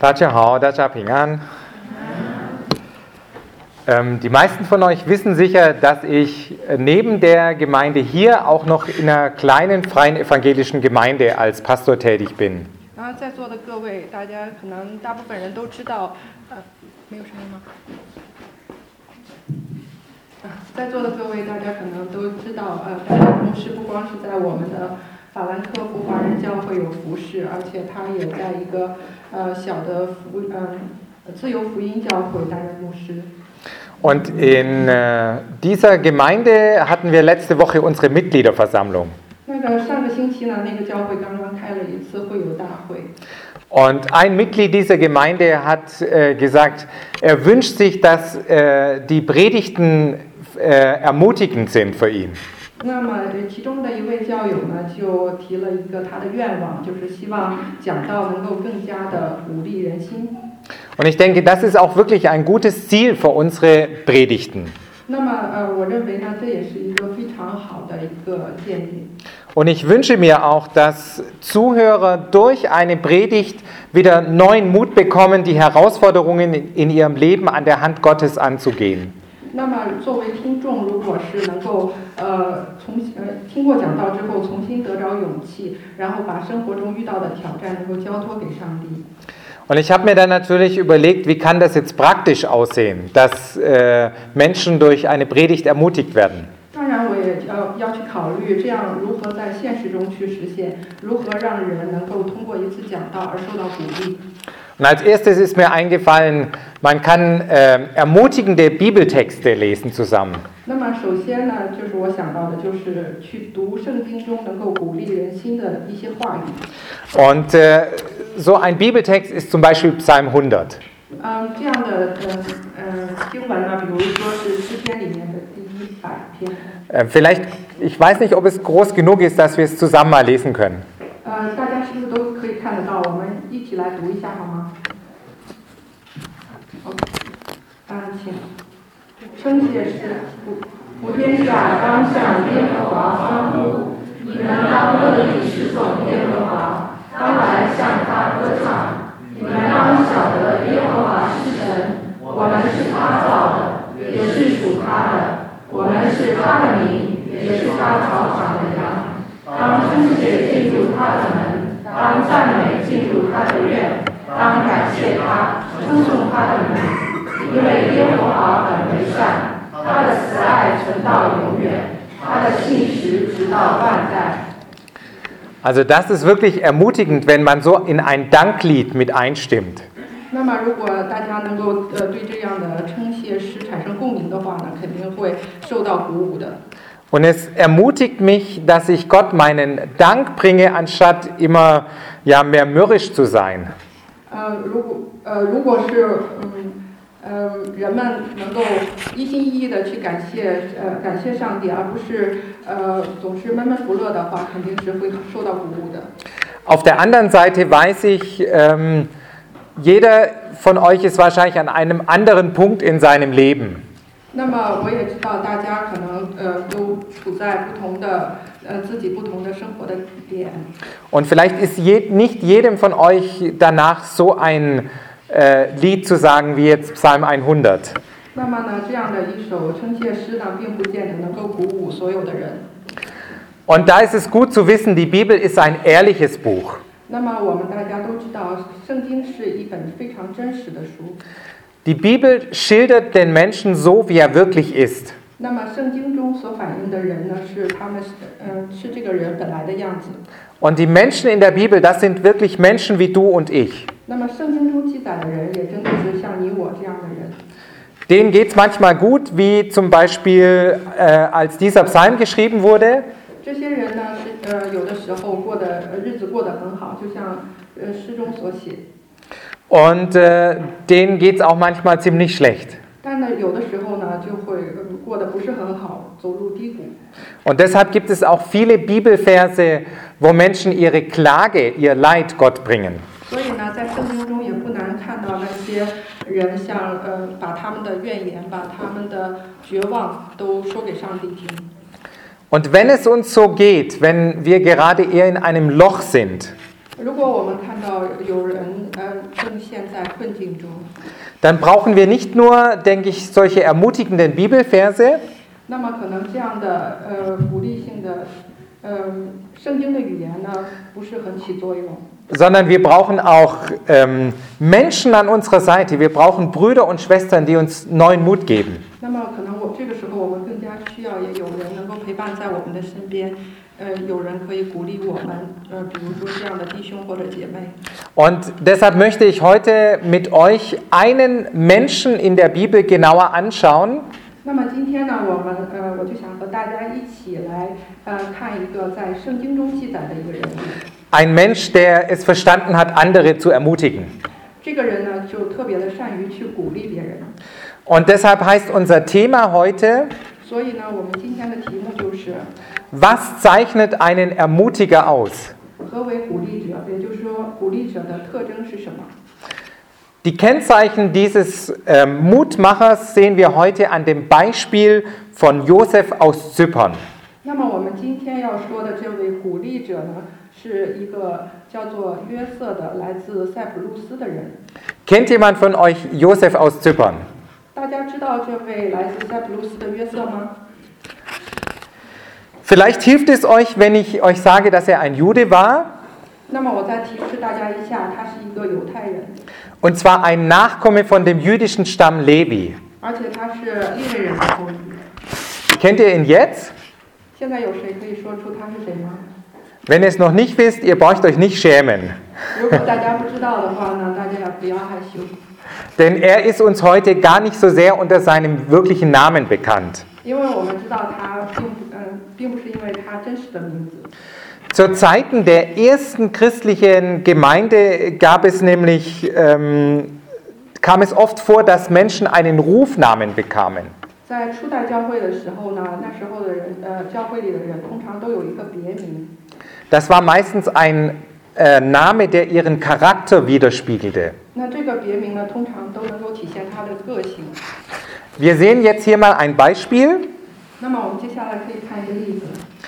大家好，大家平安. Die meisten von euch wissen sicher, dass ich neben der Gemeinde hier auch noch in einer kleinen freien evangelischen Gemeinde als Pastor tätig bin. 然后在座的各位，大家可能大部分人都知道，没有声音吗？在座的各位，大家可能都知道，大家牧师不光是在我们的法兰克福华人教会有服侍，而且他也在一个小的自由福音教会担任牧师。 Und in dieser Gemeinde hatten wir letzte Woche unsere Mitgliederversammlung. 上个星期呢，那个教会刚刚开了一次会友大会。 Und ein Mitglied dieser Gemeinde hat gesagt, er wünscht sich, dass die Predigten ermutigend sind für ihn. 那么其中的一位教友呢，就提了一个他的愿望，就是希望讲道能够更加的鼓励人心。 Und ich denke, das ist auch wirklich ein gutes Ziel für unsere Predigten. 那么我认为呢，这也是一个非常好的一个建议。 Und ich wünsche mir auch, dass Zuhörer durch eine Predigt wieder neuen Mut bekommen, die Herausforderungen in ihrem Leben an der Hand Gottes anzugehen. 那么作为听众，如果是能够听过讲道之后重新得着勇气，然后把生活中遇到的挑战能够交托给上帝。 Und ich habe mir dann natürlich überlegt, wie kann das jetzt praktisch aussehen, dass Menschen durch eine Predigt ermutigt werden. 当然，我也要去考虑这样如何在现实中去实现，如何让人能够通过一次讲道而受到鼓励。 Und als erstes ist mir eingefallen, man kann ermutigende Bibeltexte lesen zusammen. 那么首先呢，就是我想到的就是去读圣经中能够鼓励人心的一些话语。 Und so ein Bibeltext ist zum Beispiel Psalm 100. 这样的经文呢，比如说是诗篇里面的第100篇。 Vielleicht, ich weiß nicht, ob es groß genug ist, dass wir es zusammen mal lesen können. 大家是不是都可以看得到？我们一起来读一下好吗？请。称谢诗，普天下当向耶和华欢呼，你们当乐意侍奉耶和华，当来向他歌唱。你们当晓得耶和华是神，我们是他造的，也是属他的，我们是他的民，也是他草场的羊。当称谢进入他的门，当赞美进入他的院，当感谢他，称颂他的名，因为耶和华本为善，他的慈爱存到永远，他的信实直到万代。 Also das ist wirklich ermutigend, wenn man so in ein Danklied mit einstimmt. 那么，如果大家能够对这样的称谢诗产生共鸣的话呢，肯定会受到鼓舞的。 Und es ermutigt mich, dass ich Gott meinen Dank bringe, anstatt immer mehr mürrisch zu sein. 如果是人们能够一心一意的去感谢上帝，而不是总是闷闷不乐的话，肯定是会受到鼓舞的。 Auf der anderen Seite weiß ich, jeder von euch ist wahrscheinlich an einem anderen Punkt in seinem Leben. 那么我也知道大家可能都处在不同的自己不同的生活的点。 Und vielleicht ist nicht jedem von euch danach so ein Lied zu sagen wie jetzt Psalm 100. 那么呢，这样的一首称谢诗呢，并不见得能够鼓舞所有的人。 Und da ist es gut zu wissen, die Bibel ist ein ehrliches Buch. 那么我们大家都知道，圣经是一本非常真实的书。 Die Bibel schildert den Menschen so, wie er wirklich ist. 那么圣经中所反映的人呢，是这个人本来的样子。 Und die Menschen in der Bibel, das sind wirklich Menschen wie du und ich. 那么圣经中记载的人，也真的是像你我这样的人。 Denen geht es manchmal gut, wie zum Beispiel, als dieser Psalm geschrieben wurde. 这些人呢，是有的时候日子过得很好，就像诗中所写。 Und denen geht es auch manchmal ziemlich schlecht. 但呢，有的时候呢，就会过得不是很好，走入低谷。 Und deshalb gibt es auch viele Bibelverse, wo Menschen ihre Klage, ihr Leid Gott bringen. 所以呢，在圣经中也不难看到那些人像把他们的怨言、把他们的绝望都说给上帝听。 Und wenn es uns so geht, wenn wir gerade eher in einem Loch sind, 如果我们看到有人正陷在困境中， dann brauchen wir nicht nur, denke ich, solche ermutigenden Bibelverse, 那么可能这样的鼓励性的圣经的语言呢，不是很起作用。 sondern wir brauchen auch Menschen an unserer Seite. Wir brauchen Brüder und Schwestern, die uns neuen Mut geben. 那么可能这个时候我们更加需要也有人能够陪伴在我们的身边，有人可以鼓励我们，比如说这样的弟兄或者姐妹。 Und deshalb möchte ich heute mit euch einen Menschen in der Bibel genauer anschauen. 那么今天呢，我就想和大家一起来看一个在圣经中记载的一个人物。 Ein Mensch, der es verstanden hat, andere zu ermutigen. 这个人呢，就特别的善于去鼓励别人。 Und deshalb heißt unser Thema heute, 所以呢，我们今天的题目就是 was zeichnet einen Ermutiger aus? 何为鼓励者，也就是说，鼓励者的特征是什么？ Die Kennzeichen dieses Mutmachers sehen wir heute an dem Beispiel von Josef aus Zypern. 那么我们今天要说的这位鼓励者呢，是一个叫做约瑟的，来自塞浦路斯的人。 Kennt jemand von euch Josef aus Zypern? 大家知道这位来自塞浦路斯的约瑟吗？ Vielleicht hilft es euch, wenn ich euch sage, dass er ein Jude war, 那么我再提示大家一下，他是一个犹太人， und zwar ein Nachkomme von dem jüdischen Stamm Levi. 而且他是利未人的后裔。 Kennt ihr ihn jetzt? 现在有谁可以说出他是谁吗？ Wenn ihr es noch nicht wisst, ihr braucht euch nicht schämen, 如果大家不知道的话呢，大家也不要害羞， denn er ist uns heute gar nicht so sehr unter seinem wirklichen Namen bekannt. 因为我们知道他并不是因为他真实的名字。 Zu Zeiten der ersten christlichen Gemeinde gab es nämlich, kam es oft vor, dass Menschen einen Rufnamen bekamen. 在初代教会的时候呢，那时候的人，教会里的人通常都有一个别名。 Das war meistens ein Name, der ihren Charakter widerspiegelte. 那这个别名呢，通常都能够体现他的个性。 Wir sehen jetzt hier mal ein Beispiel. 那么我们接下来可以看一个例子。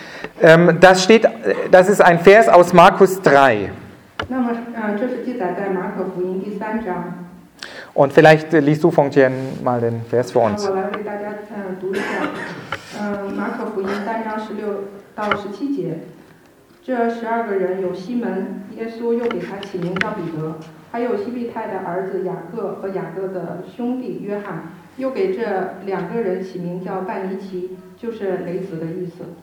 Das ist ein Vers aus Markus 3. 那么，这是记载在马可福音第3章。 Und vielleicht liest du, Fongtian, mal den Vers für uns. 我来为大家读一下。马可福音3章16到17节。这12个人有西门，耶稣又给他起名叫彼得，还有西庇太的儿子雅各和雅各的兄弟约翰，又给这2个人起名叫半尼其，就是雷子的意思。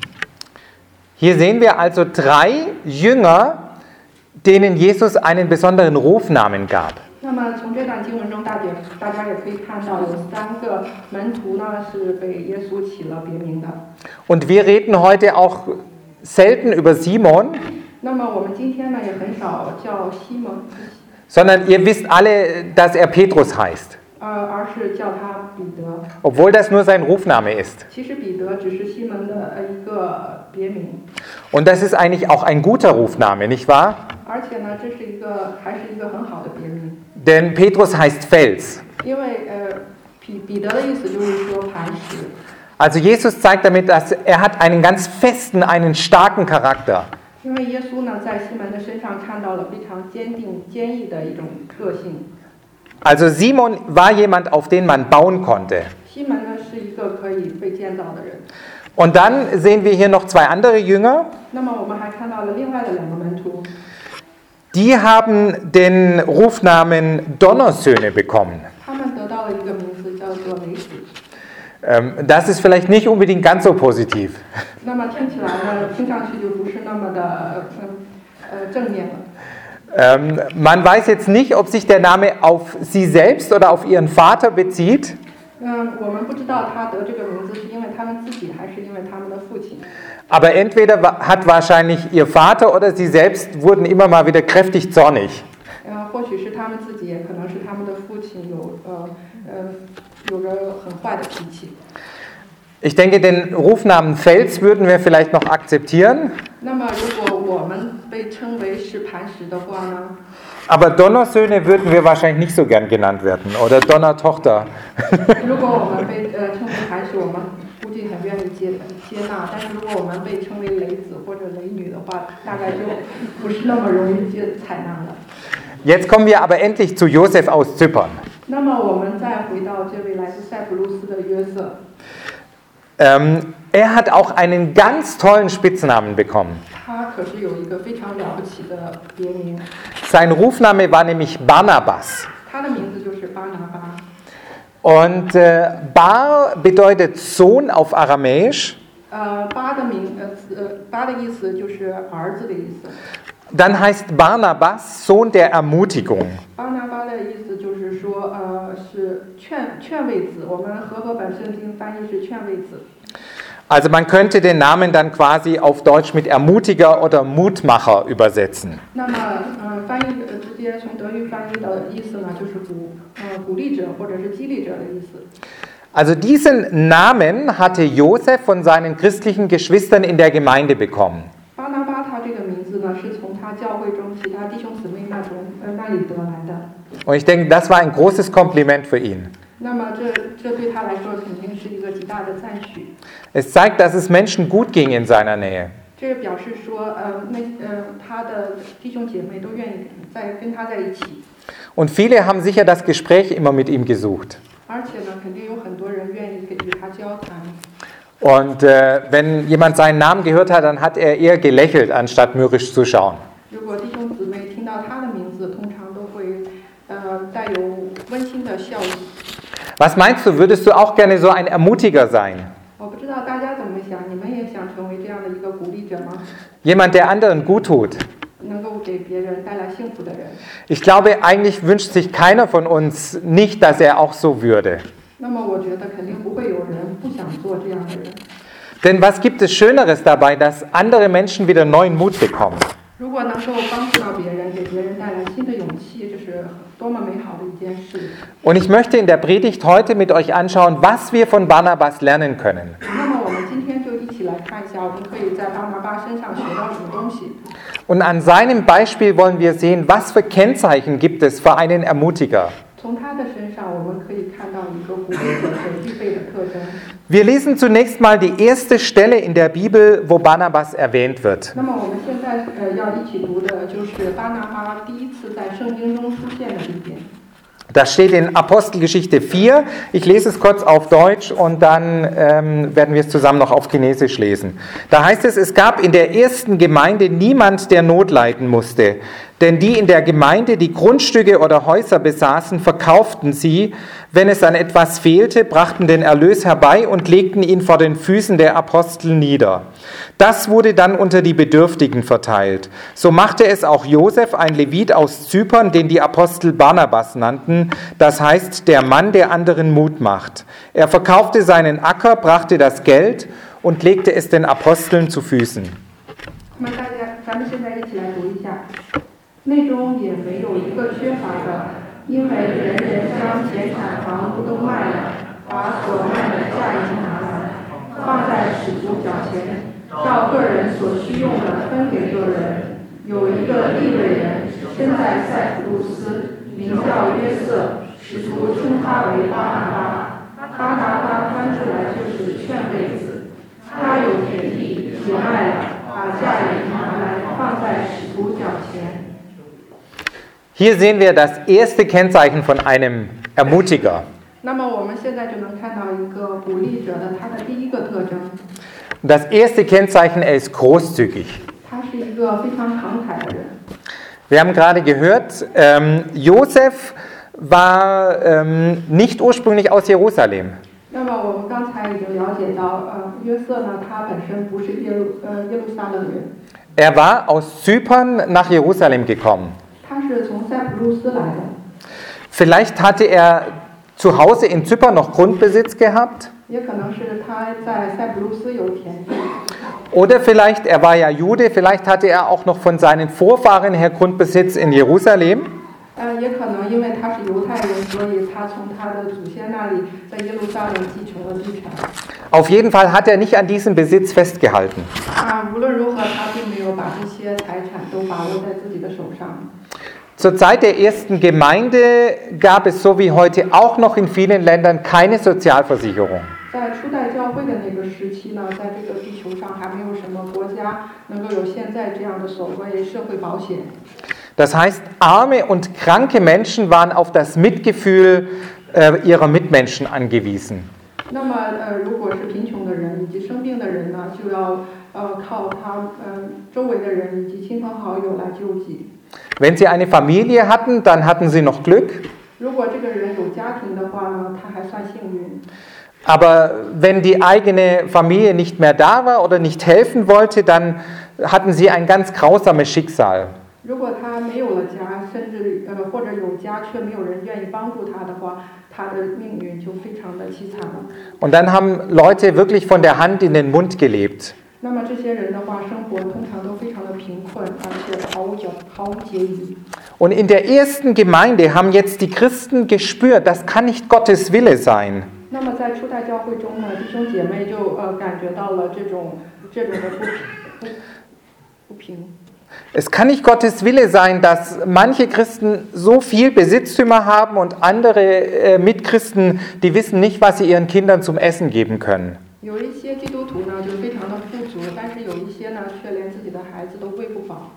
Hier sehen wir also 3 Jünger, denen Jesus einen besonderen Rufnamen gab. 那么从这段经文中，大家也可以看到，有3个门徒呢是被耶稣起了别名的。 Und wir reden heute auch selten über Simon, 那么我们今天呢也很少叫西蒙， sondern ihr wisst alle, dass er Petrus heißt, 而是叫他彼得。 obwohl das nur sein Rufname ist. 其实彼得只是西门的一个别名， Und das ist eigentlich auch ein guter Rufname, nicht wahr? 而且呢，这是还是一个很好的别名， Denn Petrus heißt Fels. 因为彼得的意思就是说磐石。 Also Jesus zeigt damit, dass er hat einen ganz festen, einen starken Charakter. 因为耶稣呢在西门的身上看到了非常坚定、坚毅的一种个性。 Also Simon war jemand, auf den man bauen konnte. 西门呢是一个可以被建造的人。 Und dann sehen wir hier noch 2 andere Jünger. 那么我们还看到了另外的2个门徒， Die haben den Rufnamen Donnersöhne bekommen. 他们得到了一个名字叫做雷子。 Das ist vielleicht nicht unbedingt ganz so positiv. 那么听起来呢，听上去就不是那么的正面了。 Man weiß jetzt nicht, ob sich der Name auf sie selbst oder auf ihren Vater bezieht. 我们不知道他得这个名字是因为他们自己，还是因为他们的父亲。 Aber entweder hat wahrscheinlich ihr Vater oder sie selbst wurden immer mal wieder kräftig zornig. 或许是他们自己，也可能是他们的父亲有着很坏的脾气。 Ich denke, den Rufnamen Fels würden wir vielleicht noch akzeptieren. 那么，如果我们被称为是磐石的话呢？ Aber Donnersöhne würden wir wahrscheinlich nicht so gern genannt werden. Oder Donnertochter. 如果我们被称为磐石，我们估计际很愿意接纳，但是如果我们被称为雷子或者雷女的话，大概就不是那么容易采纳了。 Jetzt kommen wir aber endlich zu Josef aus Zypern. 那么我们再回到这位来自塞浦路斯的约瑟， Er hat auch einen ganz tollen Spitznamen bekommen. 他可是有一个非常了不起的别名， Sein Rufname war nämlich Barnabas. 他的名字就是巴拿巴。 Und Bar bedeutet Sohn auf Aramäisch. 巴的意思就是儿子的意思。 Dann heißt Barnabas Sohn der Ermutigung. 巴拿巴的意思就是说，是劝慰子。我们和本圣经翻译是劝慰子。 Also man könnte den Namen dann quasi auf Deutsch mit Ermutiger oder Mutmacher übersetzen. 那么，翻译直接从德语翻译的意思呢，就是鼓励者或者是激励者的意思。 Also diesen Namen hatte Josef von seinen christlichen Geschwistern in der Gemeinde bekommen. 巴拿巴他这个名字呢，是从他教会中其他弟兄姊妹那里得来的。 Und ich denke, das war ein großes Kompliment für ihn. 那么这对他来说肯定是一个极大的赞许。 Es zeigt, dass es Menschen gut ging in seiner Nähe. 这表示说，他的弟兄姐妹都愿意跟他在一起。 Und viele haben sicher das Gespräch immer mit ihm gesucht. 而且呢，肯定有很多人愿意与他交谈。 Und wenn jemand seinen Namen gehört hat, dann hat er eher gelächelt, anstatt mürrisch zu schauen. 如果弟兄姊妹听到他的名字，通常都会带有温馨的笑意。 Was meinst du, würdest du auch gerne so ein Ermutiger sein? 我不知道大家怎么想，你们也想成为这样的一个鼓励者吗？ Jemand, der anderen gut tut. 能够给别人带来幸福的人。 Ich glaube, eigentlich wünscht sich keiner von uns nicht, dass er auch so würde. 那么我觉得肯定不会有人不想做这样的人。 Denn was gibt es Schöneres dabei, dass andere Menschen wieder neuen Mut bekommen? 如果能够帮助到别人，给别人带来新的勇气，这是多么美好的一件事。 Und ich möchte in der Predigt heute mit euch anschauen, was wir von Barnabas lernen können. 那么我们今天就一起来看一下，我们可以在巴拿巴身上学到什么东西。 Und an seinem Beispiel wollen wir sehen, was für Kennzeichen gibt es für einen Ermutiger. 从他的身上，我们可以看到一个鼓励者所具备的特征。 Wir lesen zunächst mal die erste Stelle in der Bibel, wo Barnabas erwähnt wird. 那么我们现在要一起读的就是巴拿巴第一次在圣经中出现的地点。 Das steht in Apostelgeschichte 4. Ich lese es kurz auf Deutsch und dann werden wir es zusammen noch auf Chinesisch lesen. Da heißt es, es gab in der ersten Gemeinde niemand, der Not leiden musste. Denn die in der Gemeinde, die Grundstücke oder Häuser besaßen, verkauften sie. Wenn es an etwas fehlte, brachten den Erlös herbei und legten ihn vor den Füßen der Apostel nieder. Das wurde dann unter die Bedürftigen verteilt. So machte es auch Josef, ein Levit aus Zypern, den die Apostel Barnabas nannten, das heißt der Mann, der anderen Mut macht. Er verkaufte seinen Acker, brachte das Geld und legte es den Aposteln zu Füßen. 那么咱们现在一起来读一下，内中也没有一个缺乏的，因为人人将田产房屋都卖了，把所卖的价银拿来，放在使徒脚前，照个人所需用的分给个人。有一个利未人身在塞浦路斯，名叫约瑟，使徒称他为巴拿巴。巴拿巴翻出来就是劝慰子。他有田地，也卖了，把价银拿来，放在使徒脚前。 Hier sehen wir das erste Kennzeichen von einem Ermutiger. 那么我们现在就能看到一个鼓励者的他的第一个特征， Das erste Kennzeichen, er ist großzügig. 他是一个非常慷慨的人。 Wir haben gerade gehört, Josef war nicht ursprünglich aus Jerusalem. 那么我们刚才已经了解到，约瑟呢，他本身不是耶路撒冷人， Er war aus Zypern nach Jerusalem gekommen. 他是从塞浦路斯来的。 Vielleicht hatte er zu Hause in Zypern noch Grundbesitz gehabt. 也可能是他在塞浦路斯有田地， Oder vielleicht, er war ja Jude, vielleicht hatte er auch noch von seinen Vorfahren her Grundbesitz in Jerusalem. 也可能因为他是犹太人，所以他从他的祖先那里在耶路撒冷继承了地产。 Auf jeden Fall hat er nicht an diesem Besitz festgehalten. 无论如何，他并没有把这些财产都把握在自己的手上。 Zur Zeit der ersten Gemeinde gab es so wie heute auch noch in vielen Ländern keine Sozialversicherung. 在初代教教会的那个时期呢，在这个地球上还没有什么国家能够有现在这样的所谓社会保险。 Das heißt, arme und kranke Menschen waren auf das Mitgefühl ihrer Mitmenschen angewiesen. 那么如果是贫穷的人以及生病的人呢，就要靠他周围的人以及亲朋好友来救济。 Wenn sie eine Familie hatten, dann hatten sie noch Glück. 如果这个人有家庭的话呢，他还算幸运。 Aber wenn die eigene Familie nicht mehr da war oder nicht helfen wollte, dann hatten sie ein ganz grausames Schicksal. 如果他没有了家，甚至或者有家却没有人愿意帮助他的话，他的命运就非常的凄惨了。 Und dann haben Leute wirklich von der Hand in den Mund gelebt. 那么这些人的话，生活通常都非常的贫困，而且毫无节余。 Und in der ersten Gemeinde haben jetzt die Christen gespürt, das kann nicht Gottes Wille sein. 那么在初代教会中呢，弟兄姐妹就感觉到了这种的不平。 Es kann nicht Gottes Wille sein, dass manche Christen so viel Besitztümer haben und andere Mitchristen, die wissen nicht, was sie ihren Kindern zum Essen geben können. 有一些基督徒呢就非常的富足，但是有一些呢却连自己的孩子都喂不饱。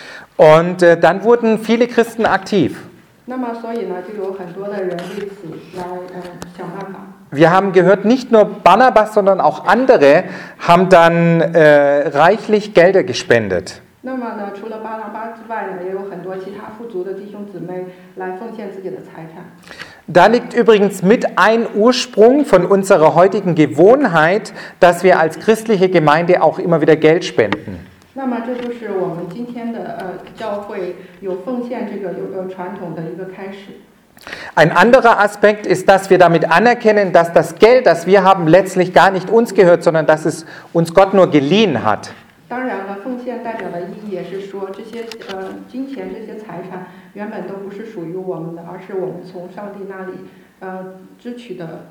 Und dann wurden viele Christen aktiv. 那么所以呢，就有很多的人为此来想办法。 Wir haben gehört, nicht nur Barnabas, sondern auch andere haben dann reichlich Gelder gespendet. 那么呢，除了巴拿巴之外呢，也有很多其他富足的弟兄姊妹来奉献自己的财产。 Da liegt übrigens mit ein Ursprung von unserer heutigen Gewohnheit, dass wir als christliche Gemeinde auch immer wieder Geld spenden. 那么这就是我们今天的教会有奉献这个传统的一个开始。 Ein anderer Aspekt ist, dass wir damit anerkennen, dass das Geld, das wir haben, letztlich gar nicht uns gehört, sondern dass es uns Gott nur geliehen hat. 当然了，奉献代表的意义也是说，这些金钱、这些财产原本都不是属于我们的，而是我们从上帝那里支取的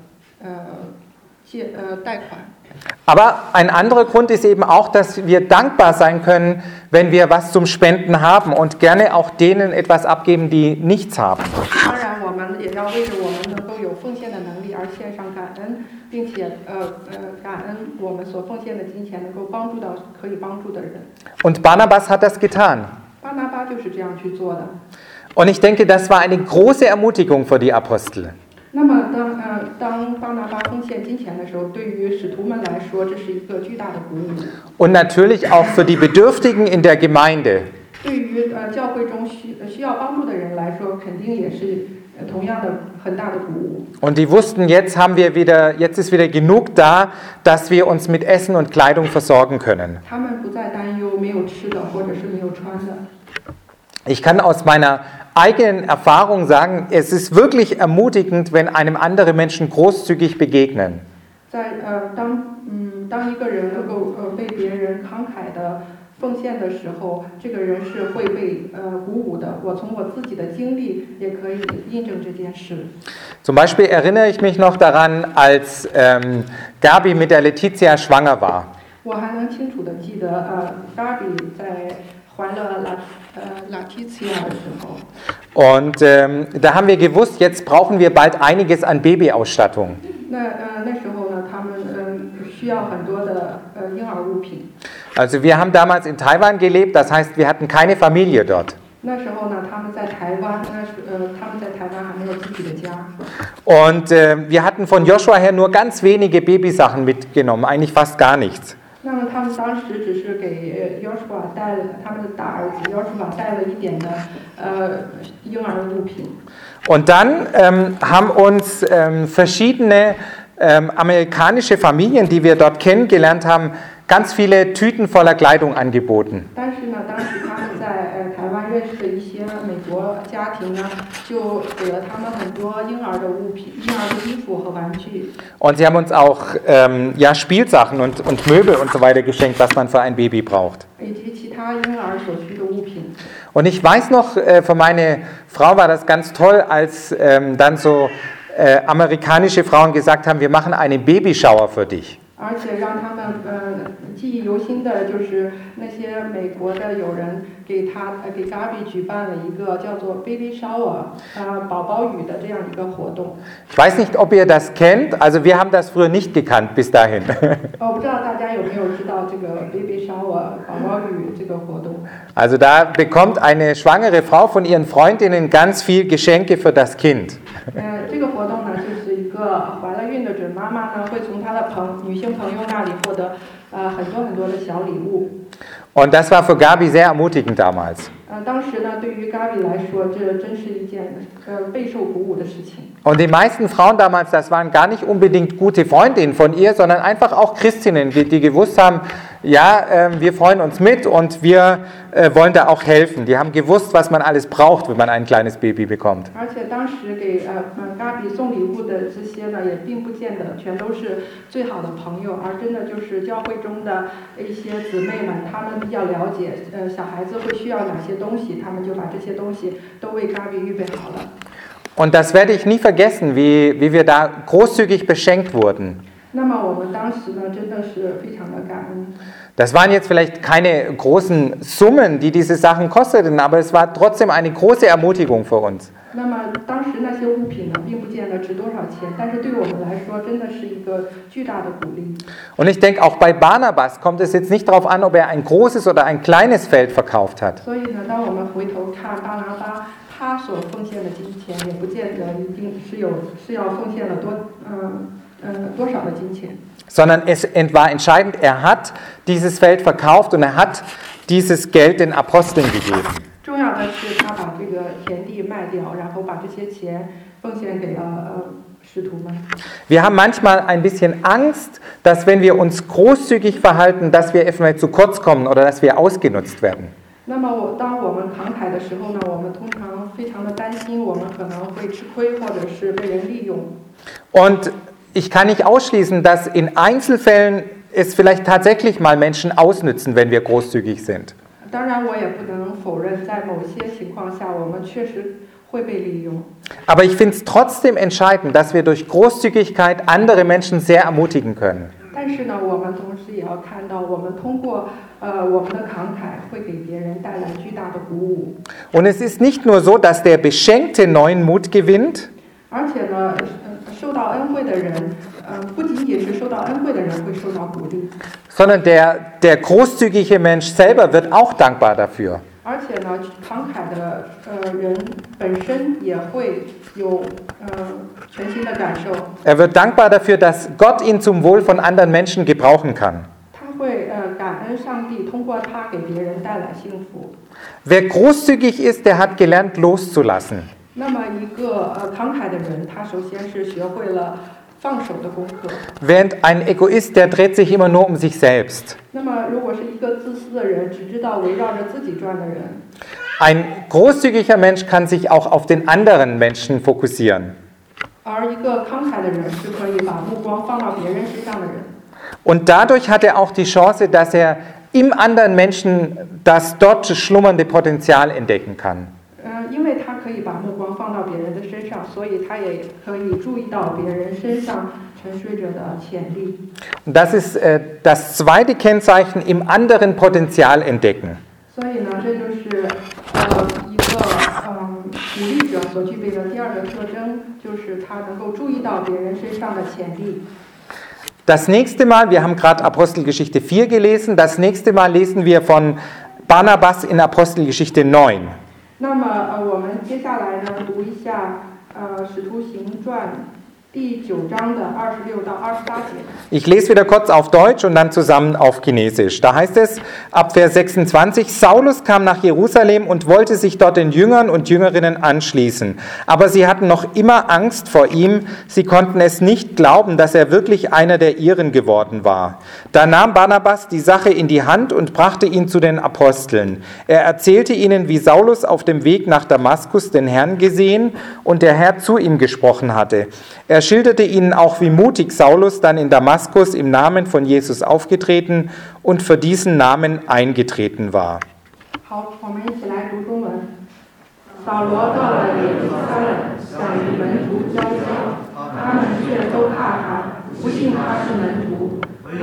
贷款。 Aber ein anderer Grund ist eben auch, dass wir dankbar sein können, wenn wir was zum Spenden haben und gerne auch denen etwas abgeben, die nichts haben. 当然，我们也要为着我们能够有奉献的能力而献上感恩，并且感恩我们所奉献的金钱能够帮助到可以帮助的人。 Und Barnabas hat das getan. 巴拿巴就是这样去做的。 Und ich denke, das war eine große Ermutigung für die Apostel. 那么当巴拿巴奉献金钱的时候，对于使徒们来说，这是一个巨大的鼓舞。 Und natürlich auch für die Bedürftigen in der Gemeinde. 对于教会中需要帮助的人来说，肯定也是同样的很大的鼓舞。 Und die wussten, jetzt ist wieder genug da, dass wir uns mit Essen und Kleidung versorgen können. 他们不再担忧没有吃的或者是没有穿的。 Ich kann aus meiner eigenen Erfahrung sagen, es ist wirklich ermutigend, wenn einem andere Menschen großzügig begegnen. 当一个人能够被别人慷慨的奉献的时候，这个人是会被鼓舞的。我从我自己的经历也可以印证这件事。 Zum Beispiel erinnere ich mich noch daran, als Gabi mit der Letizia schwanger war. 我还能清楚的记得Gabi 在怀了Letizia的时候。 Und da haben wir gewusst, jetzt brauchen wir bald einiges an Babyausstattung. 那时候呢，他们需要很多的婴儿物品。 Also wir haben damals in Taiwan gelebt, das heißt, wir hatten keine Familie dort. 那时候呢，他们在台湾还没有自己的家。 Und wir hatten von Joshua her nur ganz wenige Babysachen mitgenommen, eigentlich fast gar nichts. 那么他们当时只是给Joshua带了他们的大儿子Joshua带了一点的婴儿物品。 Und dann haben uns verschiedene amerikanische Familien, die wir dort kennengelernt haben, ganz viele Tüten voller Kleidung angeboten. 但是呢，当时他们在台湾认识的一些美国家庭呢，就给了他们很多婴儿的物品、婴儿的衣服和玩具。 Und sie haben uns auch Spielsachen und Möbel und so weiter geschenkt, was man für ein Baby braucht. 以及其他婴儿所需的物品。 Und ich weiß noch, für meine Frau war das ganz toll, als dann so amerikanische Frauen gesagt haben, wir machen einen Babyshower für dich. 而且让他们记忆犹新的就是那些美国的友人给 Gabi 举办了一个叫做 Baby Shower 宝宝雨的这样一个活动。 Ich weiß nicht, ob ihr das kennt, also wir haben das früher nicht gekannt bis dahin. 我不知道大家有没有知道这个 Baby Shower 宝宝雨这个活动。 Also da bekommt eine schwangere Frau von ihren Freundinnen ganz viel Geschenke für das Kind. 这个活动呢，就是一个怀了孕的准妈妈呢，会从她的女性朋友那里获得很多很多的小礼物。 Und das war für Gabi sehr ermutigend damals. 当时呢，对于 Gabi 来说，这真是一件备受鼓舞的事情。 Und die meisten Frauen damals, das waren gar nicht unbedingt gute Freundinnen von ihr, sondern einfach auch Christinnen, die gewusst haben, ja, wir freuen uns mit und wir wollen da auch helfen. Die haben gewusst, was man alles braucht, wenn man ein kleines Baby bekommt. 而且当时给Gabi 送礼物的这些呢，也并不见得全都是最好的朋友，而真的就是教会中的一些姊妹们，她们比较了解小孩子会需要哪些东西，她们就把这些东西都为 Gabi 预备好了。 Und das werde ich nie vergessen, wie wir da großzügig beschenkt wurden. 那么我们当时呢，真的是非常的感恩。 Das waren jetzt vielleicht keine großen Summen, die diese Sachen kosteten, aber es war trotzdem eine große Ermutigung für uns. 那么当时那些物品呢，并不见得值多少钱，但是对我们来说，真的是一个巨大的鼓励。 Und ich denke, auch bei Barnabas kommt es jetzt nicht darauf an, ob er ein großes oder ein kleines Feld verkauft hat. 所以呢，当我们回头看巴拿巴他所奉献的金钱，也不见得一定是要奉献了多少的金钱。 Sondern es war entscheidend, er hat dieses Feld verkauft und er hat dieses Geld den Aposteln gegeben. 重要的是他把这个田地卖掉，然后把这些钱奉献给了使徒们。 Wir haben manchmal ein bisschen Angst, dass wenn wir uns großzügig verhalten, dass wir eventuell zu kurz kommen oder dass wir ausgenutzt werden. 那么当我们慷慨的时候呢，我们通常非常的担心，我们可能会吃亏，或者是被人利用。 Und ich kann nicht ausschließen, dass in Einzelfällen es vielleicht tatsächlich mal Menschen ausnützen, wenn wir großzügig sind. 当然，我也不能否认，在某些情况下，我们确实会被利用。 Aber ich finde es trotzdem entscheidend, dass wir durch Großzügigkeit andere Menschen sehr ermutigen können. 但是呢，我们同时也要看到，我们通过我们的慷慨，会给别人带来巨大的鼓舞。 Und es ist nicht nur so, dass der Beschenkte neuen Mut gewinnt, 而且呢，受到恩惠的人，不仅仅是受到恩惠的人会受到鼓励， sondern der großzügige Mensch selber wird auch dankbar dafür. 而且呢，慷慨的人本身也会有全新的感受。 Er wird dankbar dafür, dass Gott ihn zum Wohl von anderen Menschen gebrauchen kann. 他会感恩上帝通过他给别人带来幸福。 Wer großzügig ist, der hat gelernt loszulassen. 那么一个慷慨的人，他首先是学会了放手的功课。 Während ein Egoist, der dreht sich immer nur um sich selbst. 那么如果是一个自私的人，只知道围绕着自己转的人， Ein großzügiger Mensch kann sich auch auf den anderen Menschen fokussieren. 而一个慷慨的人是可以把目光放到别人身上的人。 Und dadurch hat er auch die Chance, dass er im anderen Menschen das dort schlummernde Potenzial entdecken kann. 因为他可以把目光放到别人的身上，所以他也可以注意到别人身上沉睡着的潜力。 Und das ist das zweite Kennzeichen, im anderen Potenzial entdecken. 所以呢，这就是一个鼓励者所具备的第二个特征，就是他能够注意到别人身上的潜力。 Das nächste Mal, wir haben gerade Apostelgeschichte 4 gelesen, das nächste Mal lesen wir von Barnabas in Apostelgeschichte 9. 那么我们接下来呢，读一下《使徒行传》第9章的26到28节。 Ich lese wieder kurz auf Deutsch und dann zusammen auf Chinesisch. Da heißt es ab Vers 26, Saulus kam nach Jerusalem und wollte sich dort den Jüngern und Jüngerinnen anschließen. Aber sie hatten noch immer Angst vor ihm. Sie konnten es nicht glauben, dass er wirklich einer der ihren geworden war. Da nahm Barnabas die Sache in die Hand und brachte ihn zu den Aposteln. Er erzählte ihnen, wie Saulus auf dem Weg nach Damaskus den Herrn gesehen und der Herr zu ihm gesprochen hatte. Er schilderte ihnen auch, wie mutig Saulus dann in Damaskus im Namen von Jesus aufgetreten und für diesen Namen eingetreten war. 好，我们一起来读中文。扫罗到了耶路撒冷，想与门徒交交，他们却都怕他，不信他是门徒。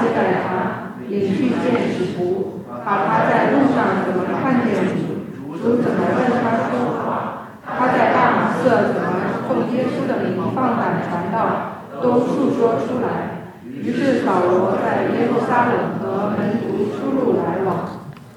接待他，领去见使徒，把他在路上怎么看见主，主怎么跟他说话，他在大马色怎么奉耶稣的名放胆传道，都述说出来。于是扫罗在耶路撒冷和门徒出入来往。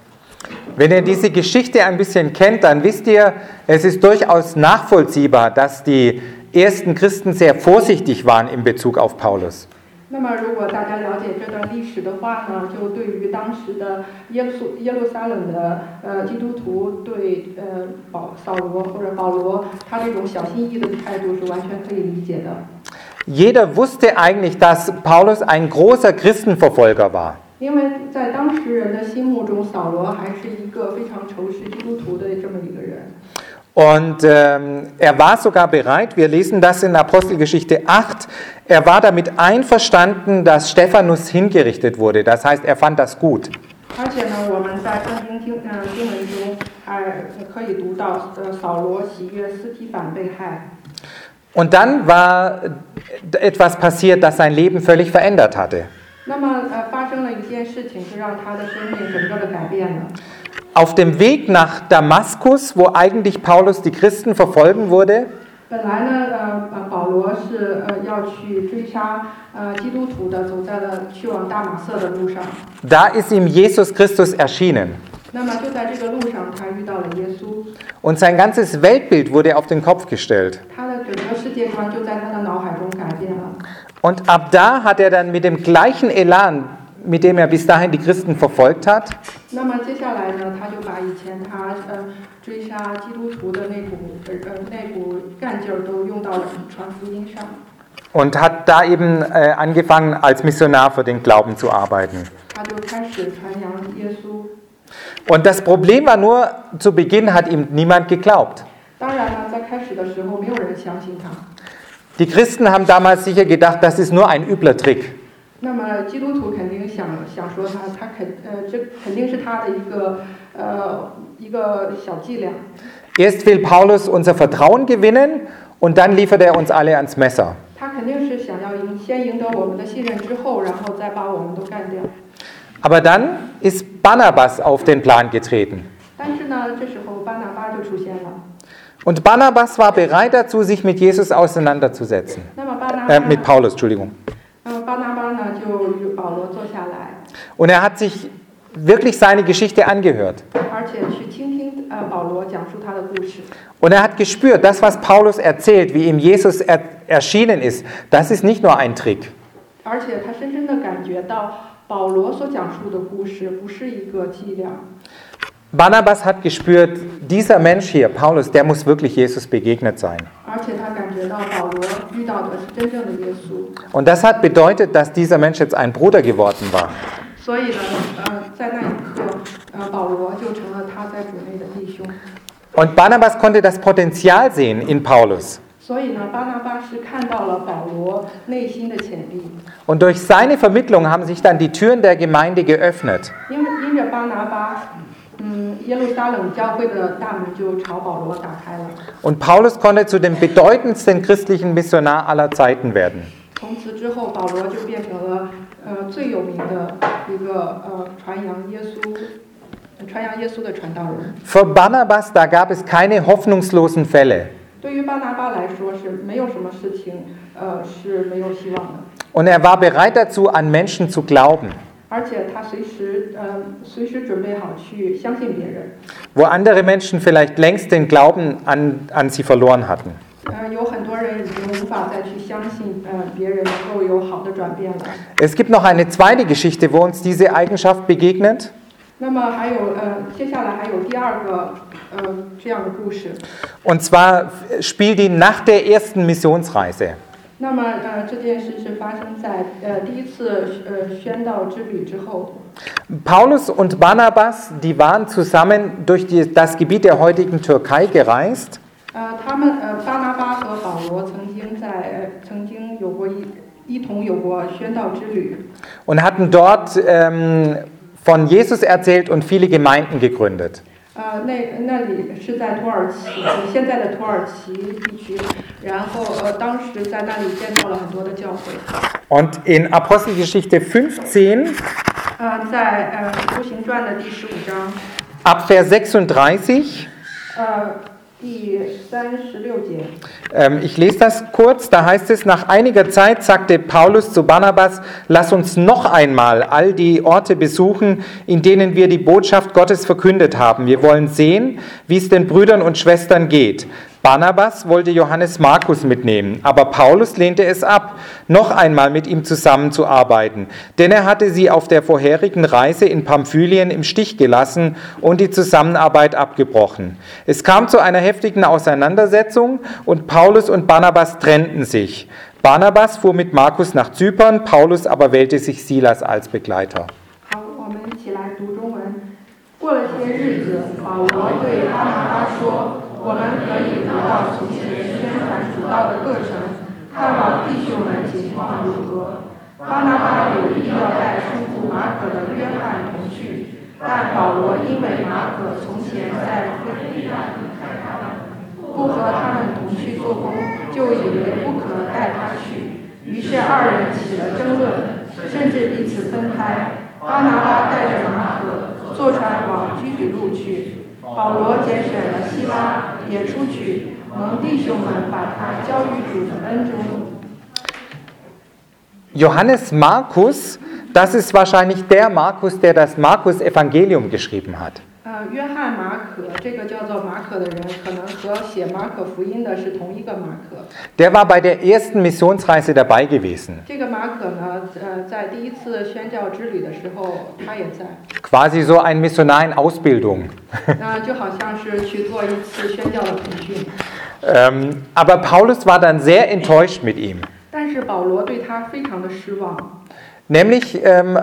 Wenn ihr diese Geschichte ein bisschen kennt, dann wisst ihr, es ist durchaus nachvollziehbar, dass die ersten Christen sehr vorsichtig waren in Bezug auf Paulus. 那么，如果大家了解这段历史的话呢，就对于当时的耶路撒冷的基督徒对扫罗或者保罗他这种小心翼翼的态度是完全可以理解的。 Jeder wusste eigentlich, dass Paulus ein großer Christenverfolger war. 因为在当时人的心目中，扫罗还是一个非常仇视基督徒的这么一个人。 Und er war sogar bereit, wir lesen das in Apostelgeschichte 8, er war damit einverstanden, dass Stephanus hingerichtet wurde. Das heißt, er fand das gut. 而且呢，我们在圣经经文中还可以读到，扫罗喜悦司提反被害。 Und dann war etwas passiert, das sein Leben völlig verändert hatte. 那么发生了一件事情，是让他的生命整个的改变了。 Auf dem Weg nach Damaskus, wo eigentlich Paulus die Christen verfolgen wurde, 本来呢，保罗是要去追杀基督徒的，走在了去往大马色的路上。 da ist ihm Jesus Christus erschienen. 那么就在这个路上，他遇到了耶稣。 Und sein ganzes Weltbild wurde auf den Kopf gestellt. 他的整个世界观就在他的脑海中改变了。 Und ab da hat er dann mit dem gleichen Elan, mit dem er bis dahin die Christen verfolgt hat, 那么接下来呢，他就把以前他追杀基督徒的那股干劲儿都用到了传福音上。 und hat da eben angefangen, als Missionar für den Glauben zu arbeiten. 他就开始传扬耶稣。 Und das Problem war nur, zu Beginn hat ihm niemand geglaubt. 当然呢，在开始的时候，没有人相信他。 Die Christen haben damals sicher gedacht, das ist nur ein übler Trick. 那么基督徒肯定想说这肯定是他的一个小伎俩。 Erst will Paulus unser Vertrauen gewinnen und dann liefert er uns alle ans Messer. 他肯定是想要先赢得我们的信任之后，然后再把我们都干掉。 Aber dann ist Barnabas auf den Plan getreten. 但是呢，这时候巴拿巴就出现了。 Und Barnabas war bereit dazu, sich mit Jesus auseinanderzusetzen. 那么巴拿巴 Mit Paulus, Entschuldigung. 巴拿巴呢就与保罗坐下来， Und er hat sich wirklich seine Geschichte angehört. 而且去倾听保罗讲述他的故事。 Und er hat gespürt, das, was Paulus erzählt, wie ihm Jesus erschienen ist, das ist nicht nur ein Trick. 而且他深深地感觉到保罗所讲述的故事不是一个伎俩。 Barnabas hat gespürt, dieser Mensch hier, Paulus, der muss wirklich Jesus begegnet sein. 而且他感觉到保罗遇到的是真正的耶稣。 Und das hat bedeutet, dass dieser Mensch jetzt ein Bruder geworden war. 所以呢，在那一刻，保罗就成了他在主内的弟兄。 Und Barnabas konnte das Potenzial sehen in Paulus. 所以呢，巴拿巴是看到了保罗内心的潜力。 Und durch seine Vermittlung haben sich dann die Türen der Gemeinde geöffnet. 因着巴拿巴，耶路撒冷教会的大门就朝保罗打开了。 Und Paulus konnte zu dem bedeutendsten christlichen Missionar aller Zeiten werden. 从此之后，保罗就变成了最有名的一个传扬耶稣的传道人。 Für Barnabas, da gab es keine hoffnungslosen Fälle. 对于巴拿巴来说，是没有什么事情是没有希望的。 Und er war bereit dazu, an Menschen zu glauben. 而且他随时准备好去相信别人。 Wo andere Menschen vielleicht längst den Glauben an sie verloren hatten. 有很多人已经无法再去相信别人能够有好的转变了。 Es gibt noch eine zweite Geschichte, wo uns diese Eigenschaft begegnet. 那么还有接下来还有第二个这样的故事。 Und zwar spielt die nach der ersten Missionsreise. 那么这件事是发生在第一次宣道之旅之后。 Paulus und Barnabas, die waren zusammen durch das Gebiet der heutigen Türkei gereist. 他们巴拿巴和保罗曾经有过一同有过宣道之旅。 Und hatten dort von Jesus erzählt und viele Gemeinden gegründet. 那里是在土耳其，现在的土耳其地区。然后当时在那里建造了很多的教会。 Und in Apostelgeschichte 15, 在使徒行传的第15章， ab Vers 36, 第36节。 ich lese das kurz, da heißt es, nach einiger Zeit sagte Paulus zu Barnabas, lass uns noch einmal all die Orte besuchen, in denen wir die Botschaft Gottes verkündet haben. Wir wollen sehen, wie es den Brüdern und Schwestern geht. Barnabas wollte Johannes Markus mitnehmen, aber Paulus lehnte es ab, noch einmal mit ihm zusammenzuarbeiten, denn er hatte sie auf der vorherigen Reise in Pamphylien im Stich gelassen und die Zusammenarbeit abgebrochen. Es kam zu einer heftigen Auseinandersetzung und Paulus und Barnabas trennten sich. Barnabas fuhr mit Markus nach Zypern, Paulus aber wählte sich Silas als Begleiter. 好，我们一起来读中文。过了些日子，保罗对巴拿巴说：“我们可以回到从前宣传主道的各城，看望弟兄们情况如何。”巴拿巴有意要带叔父马可的约翰同去，但保罗因为马可从前在腓利亚离开他们，不和他们同去做工，就以为不可带他去。于是二人起了争论，甚至彼此分开。巴拿巴带着马可坐船往居比路去，保罗拣选了希拉也出去，蒙弟兄们把他交于主的恩中。 Johannes Markus, das ist wahrscheinlich der Markus, der das Markus-Evangelium geschrieben hat. 约翰马可，这个叫做马可的人，可能和写马可福音的是同一个马可。 Der war bei der ersten Missionsreise dabei gewesen. 这个马可呢，在第一次宣教之旅的时候，他也在。 Quasi so ein Missionar in Ausbildung. 那就好像是去做一次宣教的培训。 Aber Paulus war dann sehr enttäuscht mit ihm. 但是保罗对他非常的失望。 Nämlich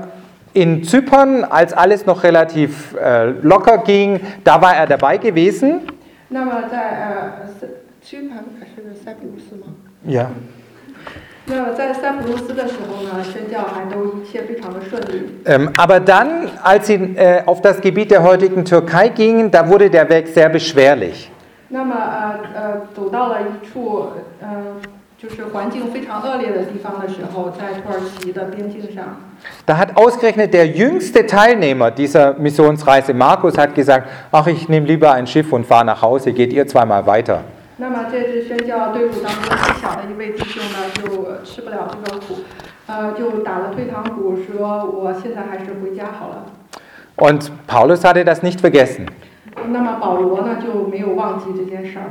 in Zypern, als alles noch relativ locker ging, da war er dabei gewesen. 那么在Zypern是塞浦路斯吗？ Ja. 那么在塞浦路斯的时候呢，宣教还都一切非常的顺利。 Aber dann, als sie auf das Gebiet der heutigen Türkei gingen, da wurde der Weg sehr beschwerlich. 那么走到了一处就是环境非常恶劣的地方的时候，在土耳其的边境上。 Da hat ausgerechnet der jüngste Teilnehmer dieser Missionsreise, Markus, hat gesagt, ach, ich nehme lieber ein Schiff und fahre nach Hause, geht ihr zweimal weiter. 那么这支宣教队伍当中最小的一位弟兄呢，就吃不了这个苦，就打了退堂鼓，说我现在还是回家好了。 Und Paulus hatte das nicht vergessen. 那么保罗呢就没有忘记这件事儿。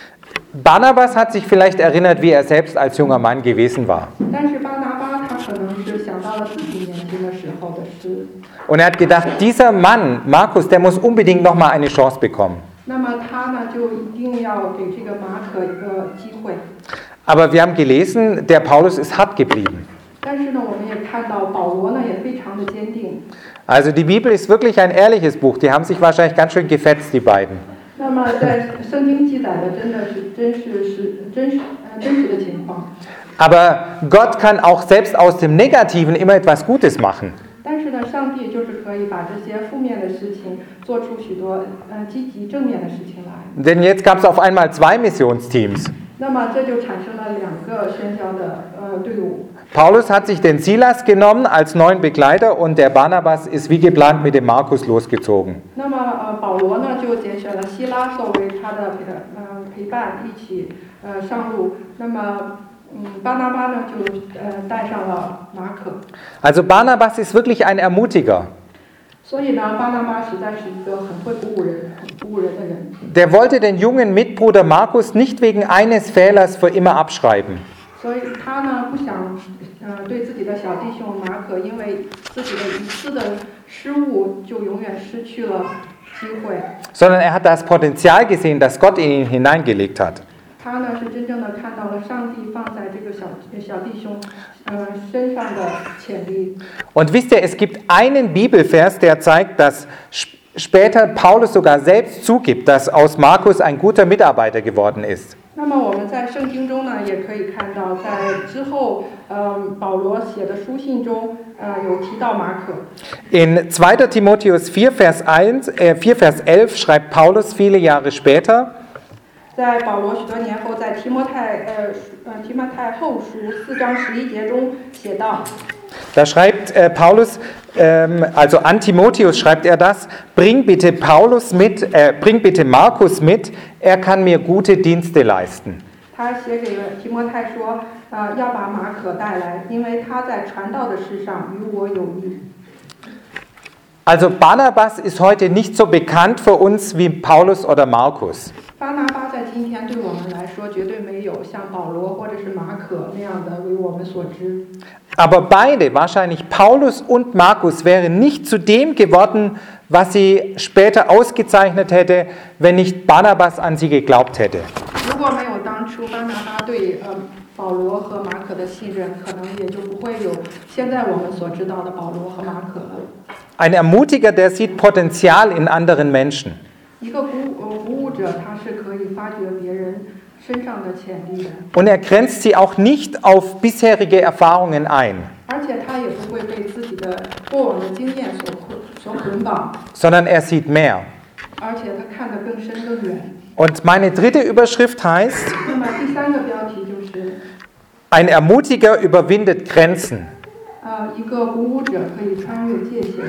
Barnabas hat sich vielleicht erinnert, wie er selbst als junger Mann gewesen war. 但是巴拿巴他可能是想到了自己年轻的时候的事。 Und er hat gedacht, dieser Mann, Markus, der muss unbedingt nochmal eine Chance bekommen. 那么他呢就一定要给这个马可一个机会。 Aber wir haben gelesen, der Paulus ist hart geblieben. 但是呢，我们也看到保罗呢也非常的坚定。 Also die Bibel ist wirklich ein ehrliches Buch. Die haben sich wahrscheinlich ganz schön gefetzt, die beiden. 那么在圣经记载的真的是真实的情况。 Aber Gott kann auch selbst aus dem Negativen immer etwas Gutes machen. 但是呢，上帝就是可以把这些负面的事情做出许多积极正面的事情来。 Denn jetzt gab es auf einmal 2 Missionsteams. 那么这就产生了2个宣教的队伍。 Paulus hat sich den Silas genommen als neuen Begleiter und der Barnabas ist wie geplant mit dem Markus losgezogen. 那么保罗呢就拣选了希拉作为他的陪伴，一起上路。那么巴拿巴呢就带上了马可。 Also Barnabas ist wirklich ein Ermutiger. 所以呢，巴拿巴实在是一个很会鼓舞人的人。 Der wollte den jungen Mitbruder Markus nicht wegen eines Fehlers für immer abschreiben. 所以他呢不想对自己的小弟兄马可因为自己的一次的失误就永远失去了机会。 Sondern er hat das Potenzial gesehen, das Gott in ihn hineingelegt hat. 他呢是真正的看到了上帝放在这个小弟兄身上的潜力。 Und wisst ihr, es gibt einen Bibelvers, der zeigt, dass später Paulus sogar selbst zugibt, dass aus Markus ein guter Mitarbeiter geworden ist. 那么我们在圣经中呢，也可以看到，在之后，保罗写的书信中，有提到马可。 In 2. Timotheus 4, Vers 11 schreibt Paulus viele Jahre später, 在保罗许多年后，在提摩太后书4章11节中写道。 Da schreibt Paulus, also an Timotheus schreibt er das, bring bitte Markus mit, er kann mir gute Dienste leisten. 他写给提摩太说，要把马可带来，因为他在传道的事上与我有益。 Also Barnabas ist heute nicht so bekannt für uns wie Paulus oder Markus. 巴拿巴在今天对我们来说，绝对没有像保罗或者是马可那样的为我们所知。 Aber beide, wahrscheinlich Paulus und Markus, wären nicht zu dem geworden, was sie später ausgezeichnet hätte, wenn nicht Barnabas an sie geglaubt hätte. 如果没有当初巴拿巴对保罗和马可的信任，可能也就不会有现在我们所知道的保罗和马可了。 Ein Ermutiger, der sieht Potenzial in anderen Menschen. 一个鼓舞者，他是可以发掘别人身上的潜力的。 Und er grenzt sie auch nicht auf bisherige Erfahrungen ein, 而且他也不会被自己的过往的经验所捆绑， sondern er sieht mehr. 而且他看得更深更远。 Und meine dritte Überschrift heißt, 那么第三个标题就是， ein Ermutiger überwindet Grenzen. 一个鼓舞者可以穿越界限。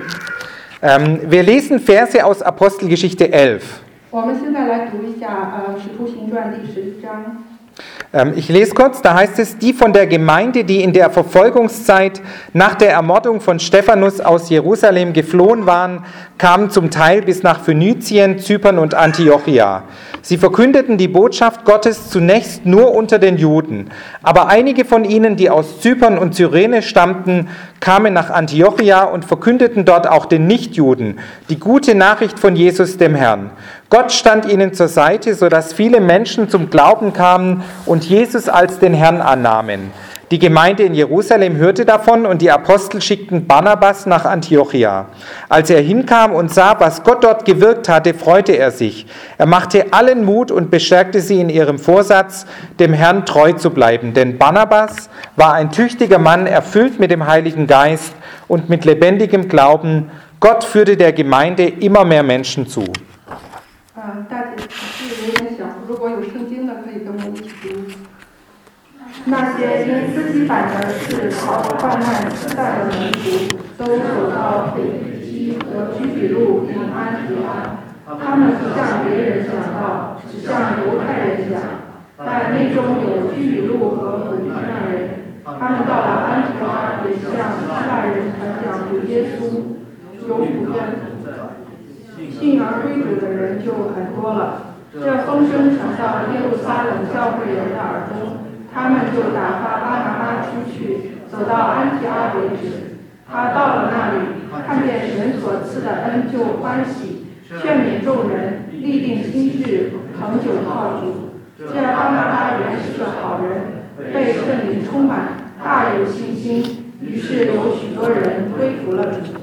Wir lesen Verse aus Apostelgeschichte 11. 我们现在来读一下《使徒行传》第11章。 Ich lese kurz, da heißt es, die von der Gemeinde, die in der Verfolgungszeit nach der Ermordung von Stephanus aus Jerusalem geflohen waren, kamen zum Teil bis nach Phönizien, Zypern und Antiochia. Sie verkündeten die Botschaft Gottes zunächst nur unter den Juden, aber einige von ihnen, die aus Zypern und Cyrene stammten, kamen nach Antiochia und verkündeten dort auch den Nichtjuden die gute Nachricht von Jesus dem Herrn. Gott stand ihnen zur Seite, sodass viele Menschen zum Glauben kamen und Jesus als den Herrn annahmen. Die Gemeinde in Jerusalem hörte davon und die Apostel schickten Barnabas nach Antiochia. Als er hinkam und sah, was Gott dort gewirkt hatte, freute er sich. Er machte allen Mut und bestärkte sie in ihrem Vorsatz, dem Herrn treu zu bleiben. Denn Barnabas war ein tüchtiger Mann, erfüllt mit dem Heiligen Geist und mit lebendigem Glauben. Gott führte der Gemeinde immer mehr Menschen zu. 大家是有点小，如果有圣经的，可以跟我一起读。那些因斯基反的事逃患难失败的门徒，都走到腓尼基和居比路并安提阿。他们不向别人讲道，只向犹太人讲。但内中有居比路和古利奈人，他们到了安提阿，也向希腊人传讲主耶稣。有普遍信而归主的人就很多了。这风声传到耶路撒冷教会人的耳中，他们就打发巴拿巴出去，走到安提阿为止。他到了那里，看见神所赐的恩，就欢喜，劝勉众人，立定心志，恒久靠主。这巴拿巴原是个好人，被圣灵充满，大有信心，于是有许多人归服了主。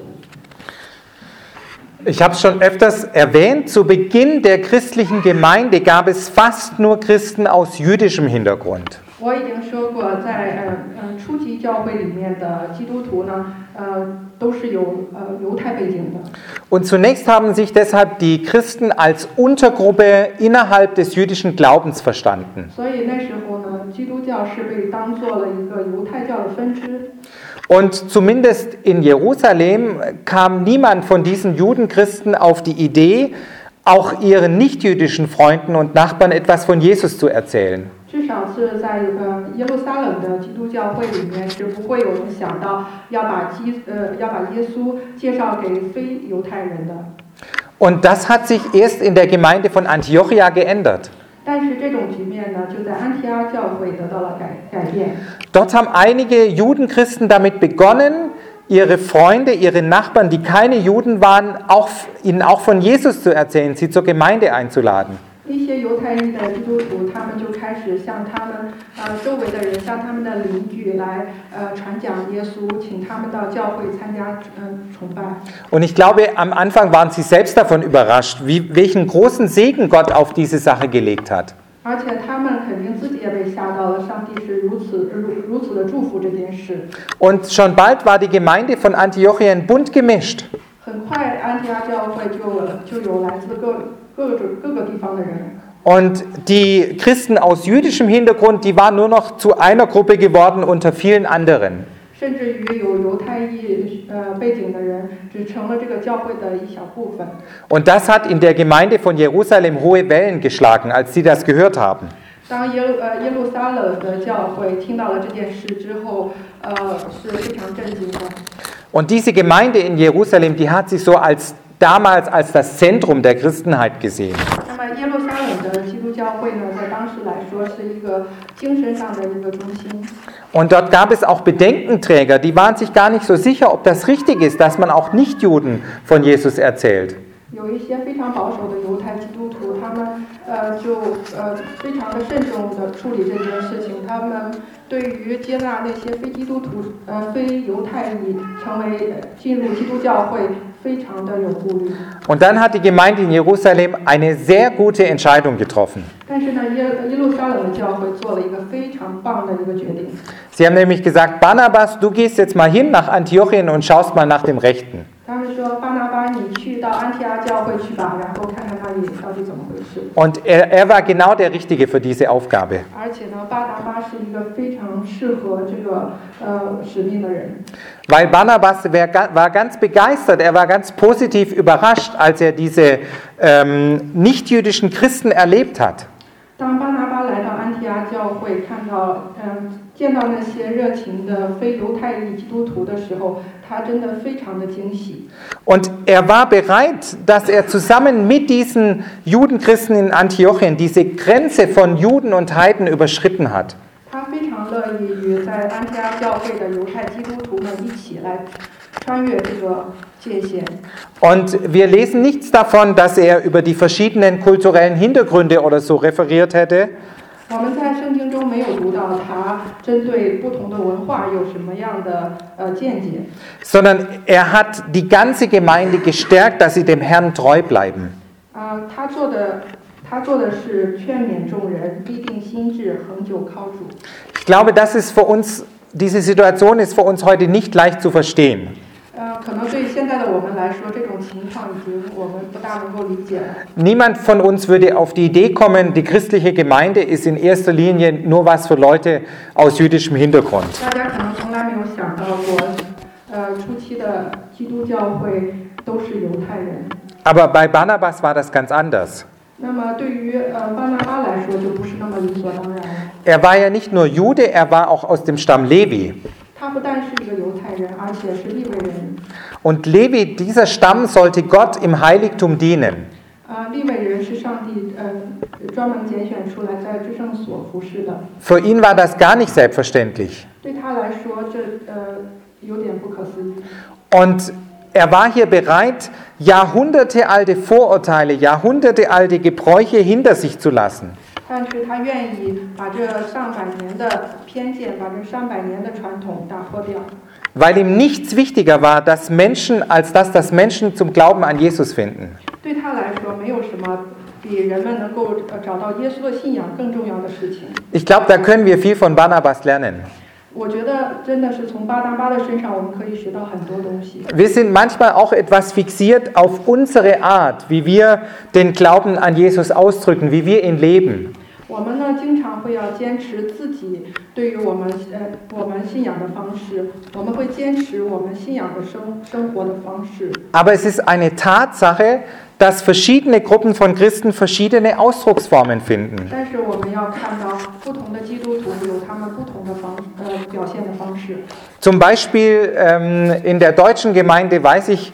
Ich habe es schon öfters erwähnt, zu Beginn der christlichen Gemeinde gab es fast nur Christen aus jüdischem Hintergrund. 我已经说过，在初级教会里面的基督徒呢，都是有犹太背景的。 Und zunächst haben sich deshalb die Christen als Untergruppe innerhalb des jüdischen Glaubens verstanden. 所以那时候呢，基督教是被当做了一个犹太教的分支。 Und zumindest in Jerusalem kam niemand von diesen Judenchristen auf die Idee, auch ihren nichtjüdischen Freunden und Nachbarn etwas von Jesus zu erzählen. 至少是在耶路撒冷的基督教会里面，是不会有人想到要把耶稣介绍给非犹太人的。 Und das hat sich erst in der Gemeinde von Antiochia geändert. 但是这种局面呢，就在安提阿教会得到了改变。 Dort haben einige Judenchristen damit begonnen, ihre Freunde, ihre Nachbarn, die keine Juden waren, ihnen auch von Jesus zu erzählen, sie zur Gemeinde einzuladen. 一些犹太裔的基督徒，他们就开始向他们周围的人，向他们的邻居来传讲耶稣，请他们到教会参加崇拜。 Und ich glaube, am Anfang waren sie selbst davon überrascht, welchen großen Segen Gott auf diese Sache gelegt hat. 而且他们肯定自己也被吓到了，上帝是如此的祝福这件事。 Und schon bald war die Gemeinde von Antiochien bunt gemischt. 很快，安提阿教会就有来自各个地方的人。 Und die Christen aus jüdischem Hintergrund, die waren nur noch zu einer Gruppe geworden unter vielen anderen. 甚至于有犹太裔背景的人，只成了这个教会的一小部分。 Und das hat in der Gemeinde von Jerusalem hohe Wellen geschlagen, als sie das gehört haben. 当耶路撒冷的教会听到了这件事之后，是非常震惊的。 Und diese Gemeinde in Jerusalem, die hat sich so damals als das Zentrum der Christenheit gesehen. 那么耶路撒冷的基督教会呢，在当时来说是一个精神上的一个中心。 Und dort gab es auch Bedenkenträger, die waren sich gar nicht so sicher, ob das richtig ist, dass man auch Nichtjuden von Jesus erzählt. 有一些非常保守的犹太基督徒，他们非常的慎重的处理这件事情。他们对于接纳那些非基督徒、非犹太裔进入基督教会，非常的有顾虑。 Und dann hat die Gemeinde in Jerusalem eine sehr gute Entscheidung getroffen. 但是呢，耶路撒冷的教会做了一个非常棒的一个决定。 Sie haben nämlich gesagt, Barnabas, du gehst jetzt mal hin nach Antiochien und schaust mal nach dem Rechten. 他们说：“巴拿巴，你去到安提阿教会去吧，然后看看那里到底怎么回事。” Und er war genau der Richtige für diese Aufgabe. 而且呢，巴拿巴是一个非常适合这个使命的人。 Weil Barnabas war ganz begeistert, er war ganz positiv überrascht, als er diese nichtjüdischen Christen erlebt hat. 当巴拿巴来到安提阿教会，见到那些热情的非犹太裔基督徒的时候，他真的非常的惊喜。 Und er war bereit, dass er zusammen mit diesen Judenchristen in Antiochien diese Grenze von Juden und Heiden überschritten hat. 他非常乐意与在安提阿教会的犹太基督徒们一起来穿越这个界限。 Und wir lesen nichts davon, dass er über die verschiedenen kulturellen Hintergründe oder so referiert hätte. 我们在圣经中没有读到他针对不同的文化有什么样的见解， Sondern er hat die ganze Gemeinde gestärkt, dass sie dem Herrn treu bleiben. 他做的是劝勉众人，必定心志，恒久靠主。 Ich glaube, das ist für uns, diese Situation ist für uns heute nicht leicht zu verstehen. 可能对现在的我们来说，这种情况已经我们不大能够理解了。 Niemand von uns würde auf die Idee kommen, die christliche Gemeinde ist in erster Linie nur was für Leute aus jüdischem Hintergrund. 大家可能从来没有想到过，初期的基督教会都是犹太人。 Aber bei Barnabas war das ganz anders. 那么对于巴拿巴来说，就不是那么理所当然。 Er war ja nicht nur Jude, er war auch aus dem Stamm Levi. 他不但是一个犹太人，而且是利未人。 Und Levi, dieser Stamm, sollte Gott im Heiligtum dienen. 利未人是上帝专门拣选出来在至圣所服侍的。 Für ihn war das gar nicht selbstverständlich. 对他来说，这有点不可思议。 Und er war hier bereit, jahrhundertealte Vorurteile, jahrhundertealte Gebräuche hinter sich zu lassen. 但是他愿意把这上百年的偏见，把这上百年的传统打破掉。 Weil ihm nichts wichtiger war, als dass Menschen zum Glauben an Jesus finden. 对他来说，没有什么比人们能够找到耶稣的信仰更重要的事情。 Ich glaube, da können wir viel von Barnabas lernen. 我觉得真的是从巴拿巴的身上，我们可以学到很多东西。 Wir sind manchmal auch etwas fixiert auf unsere Art, wie wir den Glauben an Jesus ausdrücken, wie wir ihn leben. 我们呢，经常会要坚持自己对于我们信仰的方式，我们会坚持我们信仰的生活的方式。 Aber es ist eine Tatsache, dass verschiedene Gruppen von Christen verschiedene Ausdrucksformen finden. 但是我们要看到不同的基督徒有他们不同的表现的方式。 Zum Beispiel in der deutschen Gemeinde weiß ich,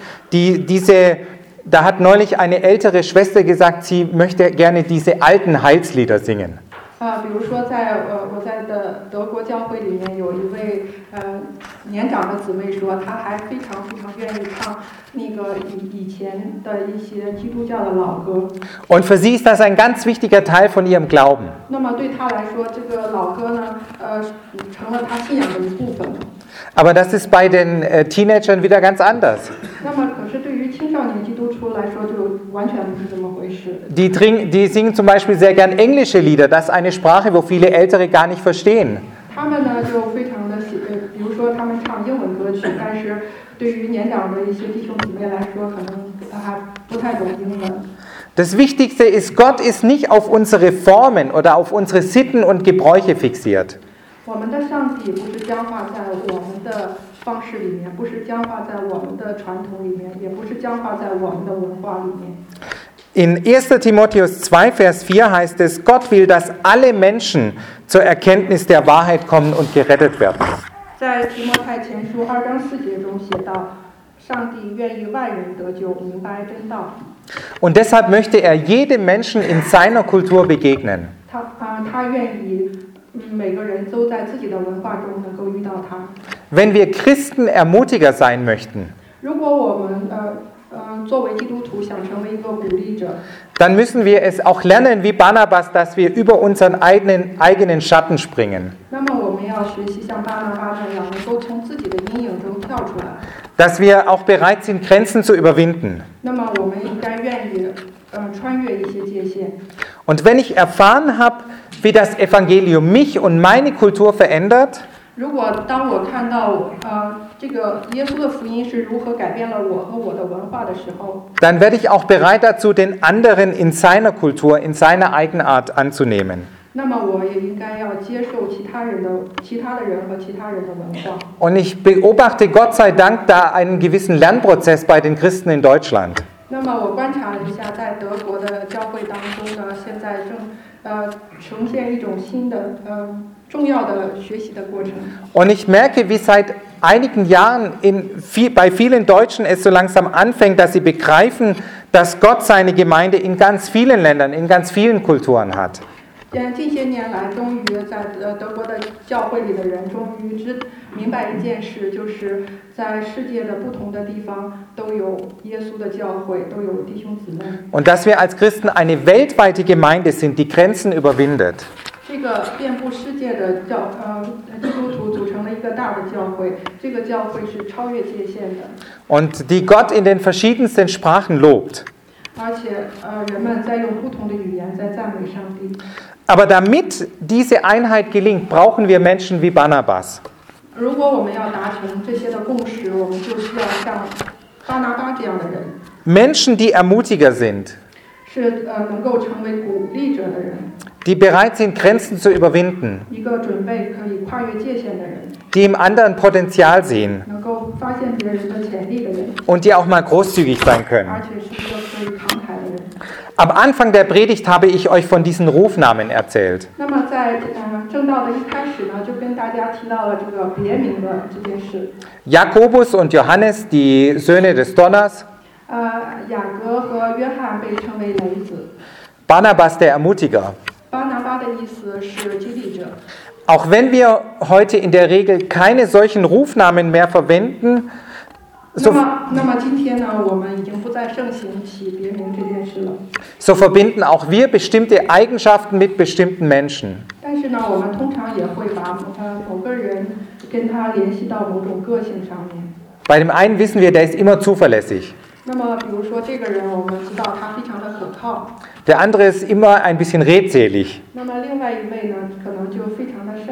da hat neulich eine ältere Schwester gesagt, sie möchte gerne diese alten Heilslieder singen. 比如说我在德国教会里面有一位年长的姊妹说，她还非常愿意唱那个以前的一些基督教的老歌。 Und für sie ist das ein ganz wichtiger Teil von ihrem Glauben. 那么对她来说，这个老歌呢，成了她信仰的一部分。 Aber das ist bei den Teenagern wieder ganz anders. 那么可是对于青少年基督徒来说就完全不是这么回事。 Die singen zum Beispiel sehr gern englische Lieder. Das ist eine Sprache, wo viele Ältere gar nicht verstehen. 他们呢就非常的比如说他们唱英文歌曲，但是对于年长的一些弟兄姊妹来说，可能还不太懂英文。 Das Wichtigste ist, Gott ist nicht auf unsere Formen oder auf unsere Sitten und Gebräuche fixiert. 我们的上帝不是僵化在我们的方式里面，不是僵化在我们的传统里面，也不是僵化在我们的文化里面。 In 1. Timotheus 2, Vers 4 heißt es, Gott will, dass alle Menschen zur Erkenntnis der Wahrheit kommen und gerettet werden. 在提摩太前书2章4节中写道，上帝愿意万人得救，明白真道。 Und deshalb möchte er jedem Menschen in seiner Kultur begegnen. 他愿意每个人都在自己的文化中能够遇到他。 Wenn wir Christen Ermutiger sein möchten, 如果我们作为基督徒想成为一个鼓励者， dann müssen wir es auch lernen wie Barnabas, dass wir über unseren eigenen Schatten springen. 那么我们要学习像巴拿巴那样，能够从自己的阴影中跳出来。 Dass wir auch bereit sind, Grenzen zu überwinden. 那么我们应该愿意穿越一些界限。 Und wenn ich erfahren habe, wie das Evangelium mich und meine Kultur verändert, 如果当我看到这个耶稣的福音是如何改变了我和我的文化的时候， dann werde ich auch bereit dazu, den anderen in seiner Kultur, in seiner Eigenart anzunehmen. 那么我也应该要接受其他的人和其他人的文化。 Und ich beobachte Gott sei Dank da einen gewissen Lernprozess bei den Christen in Deutschland. 那么我观察了一下，在德国的教会当中呢，现在正呈现一种新的重要的学习的过程。 Und ich merke, wie seit einigen Jahren bei vielen Deutschen es so langsam anfängt, dass sie begreifen, dass Gott seine Gemeinde in ganz vielen Ländern, in ganz vielen Kulturen hat. 近些年来，终于在德国的教会里的人终于明白一件事，就是在世界的不同的地方都有耶稣的教会，都有弟兄姊妹。 Und dass wir als Christen eine weltweite Gemeinde sind, die Grenzen überwindet. 这个遍布世界的基督徒组成了一个大的教会，这个教会是超越界限的， Und die Gott in den verschiedensten Sprachen lobt. 而且人们在用不同的语言在赞美上帝。 Aber damit diese Einheit gelingt, brauchen wir Menschen wie Barnabas. 如果我们要达成这些的共识，我们就需要像巴拿巴这样的人， Menschen, die Ermutiger sind, 是能够成为鼓励者的人， die bereit sind, Grenzen zu überwinden, 一个准备可以跨越界限的人， die im anderen Potenzial sehen 能够发现别人的潜力的人， und die auch mal großzügig sein können. 而且是一个可以慷慨的人。 Am Anfang der Predigt habe ich euch von diesen Rufnamen erzählt. 那么在正道的一开始呢，就跟大家提到了这个别名的这件事。 Jakobus und Johannes, die Söhne des Donners, 雅各和约翰被称为雷子， Barnabas der Ermutiger. 巴拿巴的意思是激励者。 Auch wenn wir heute in der Regel keine solchen Rufnamen mehr verwenden, 那么今天呢，我们已经不再盛行起别名这件事了。 so verbinden auch wir bestimmte Eigenschaften mit bestimmten Menschen. 但是呢，我们通常也会把某个人跟他联系到某种个性上面。 Bei dem einen wissen wir, der ist immer zuverlässig. 那么，比如说这个人，我们知道他非常的可靠。 Der andere ist immer ein bisschen redselig. 那么另外一位呢，可能就非常的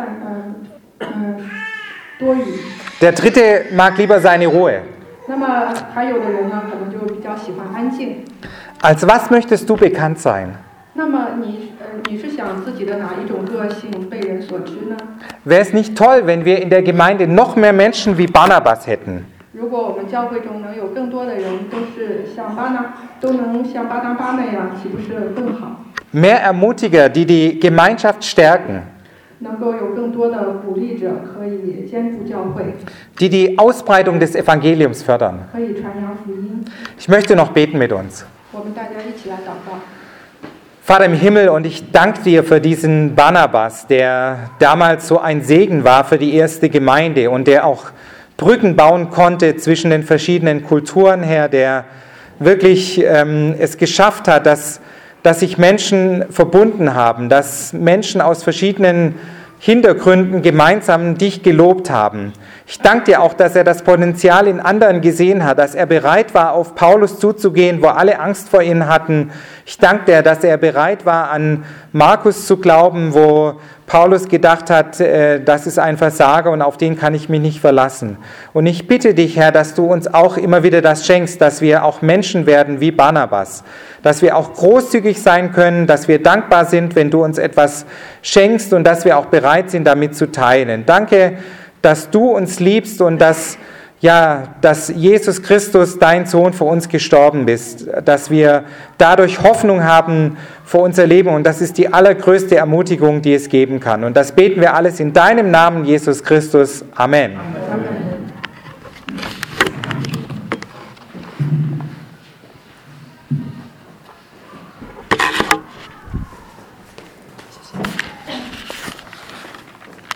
多语。 Der dritte mag lieber seine Ruhe. 那么还有的人呢，可能就比较喜欢安静。 Als was möchtest du bekannt sein? 那么你是想自己的哪一种个性被人所知呢？ Wäre es nicht toll, wenn wir in der Gemeinde noch mehr Menschen wie Barnabas hätten? 如果我们教会中能有更多的人都能像巴拿巴那样，岂不是更好？ Mehr Ermutiger, die die Gemeinschaft stärken, 能够有更多的鼓励者可以兼顾教会， die die Ausbreitung des Evangeliums fördern. 可以传扬福音。 Ich möchte noch beten mit uns. 我们大家一起来祷告。 Vater im Himmel, und ich danke dir für diesen Barnabas, der damals so ein Segen war für die erste Gemeinde und der auch Brücken bauen konnte zwischen den verschiedenen Kulturen her, der wirklich es geschafft hat, dass sich Menschen verbunden haben, dass Menschen aus verschiedenen Hintergründen gemeinsam dich gelobt haben. Ich danke dir auch, dass er das Potenzial in anderen gesehen hat, dass er bereit war, auf Paulus zuzugehen, wo alle Angst vor ihm hatten. Ich danke dir, dass er bereit war, an Markus zu glauben, wo Paulus gedacht hat, das ist ein Versager und auf den kann ich mich nicht verlassen. Und ich bitte dich, Herr, dass du uns auch immer wieder das schenkst, dass wir auch Menschen werden wie Barnabas, dass wir auch großzügig sein können, dass wir dankbar sind, wenn du uns etwas schenkst und dass wir auch bereit sind, damit zu teilen. Danke, dass du uns liebst und dass Jesus Christus, dein Sohn, für uns gestorben ist, dass wir dadurch Hoffnung haben für unser Leben und das ist die allergrößte Ermutigung, die es geben kann. Und das beten wir alles in deinem Namen, Jesus Christus. Amen.